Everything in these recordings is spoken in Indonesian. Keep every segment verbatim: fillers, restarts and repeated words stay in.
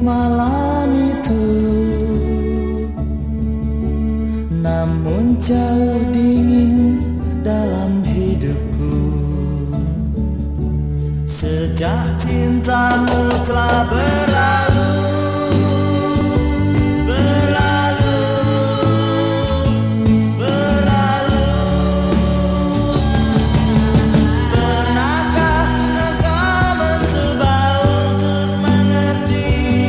malam itu, namun jauh dingin dalam hidupku. Sejak cintamu telah berlalu, berlalu, berlalu. Pernahkah engkau mencoba untuk mengerti?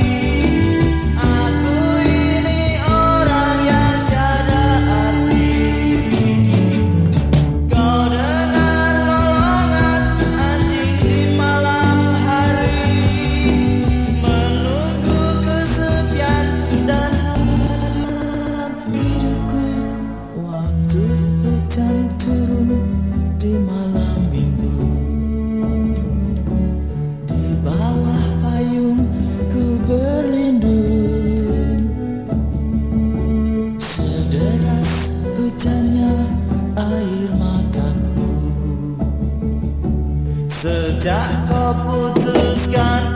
Aku ini orang yang tiada arti. Kau dengan golongan anjing di malam hari, menunggu kesepian dan dalam hidupku. Waktu hujan turun di malam minggu, di bawah payung ku berlindung. Sederas hujannya air mataku. Sejak kau putuskan